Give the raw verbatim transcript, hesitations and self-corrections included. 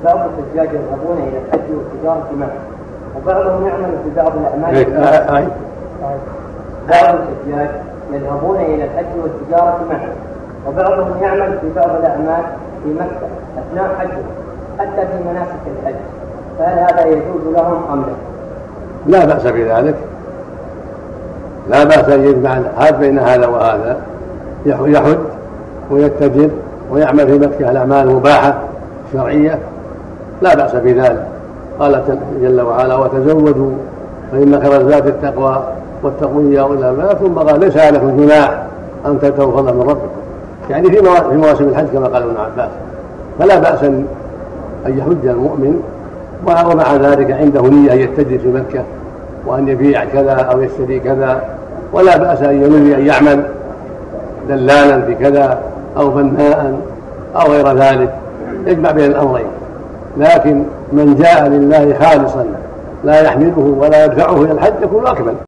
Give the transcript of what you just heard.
بعض الحجاج يذهبون إلى الحج والتجارة معا، وبعضهم يعمل في بعض الأعمال. بعض الحجاج يذهبون إلى الحج والتجارة معا، وبعضهم يعمل في بعض الأعمال في مكة أثناء حجه حتى في مناسك الحج، فهل هذا يجوز لهم أم لا؟ لا بأس بذلك، لا بأس أن يجمع هذا بين هذا وهذا، يحج ويتجر ويعمل في مكة الأعمال المباحة الشرعية، لا بأس بذلك. قال جل وعلا: وتزودوا فإن خير الزاد التقوى واتقون يا أولي الألباب، ثم قال: ليس عليكم جناح أن تبتغوا فضلا من ربكم، يعني في مواسم الحج كما قال ابن عباس. فلا بأس أن يحج المؤمن ومع ذلك عنده نية أن يتجر في مكة وأن يبيع كذا أو يشتري كذا، ولا بأس أن ينوي أن يعمل دلالا في كذا أو بناء أو غير ذلك، يجمع بين الأمرين. لكن من جاء لله خالصا لا يحمله ولا يدفعه إلى الحج يكون أكمل.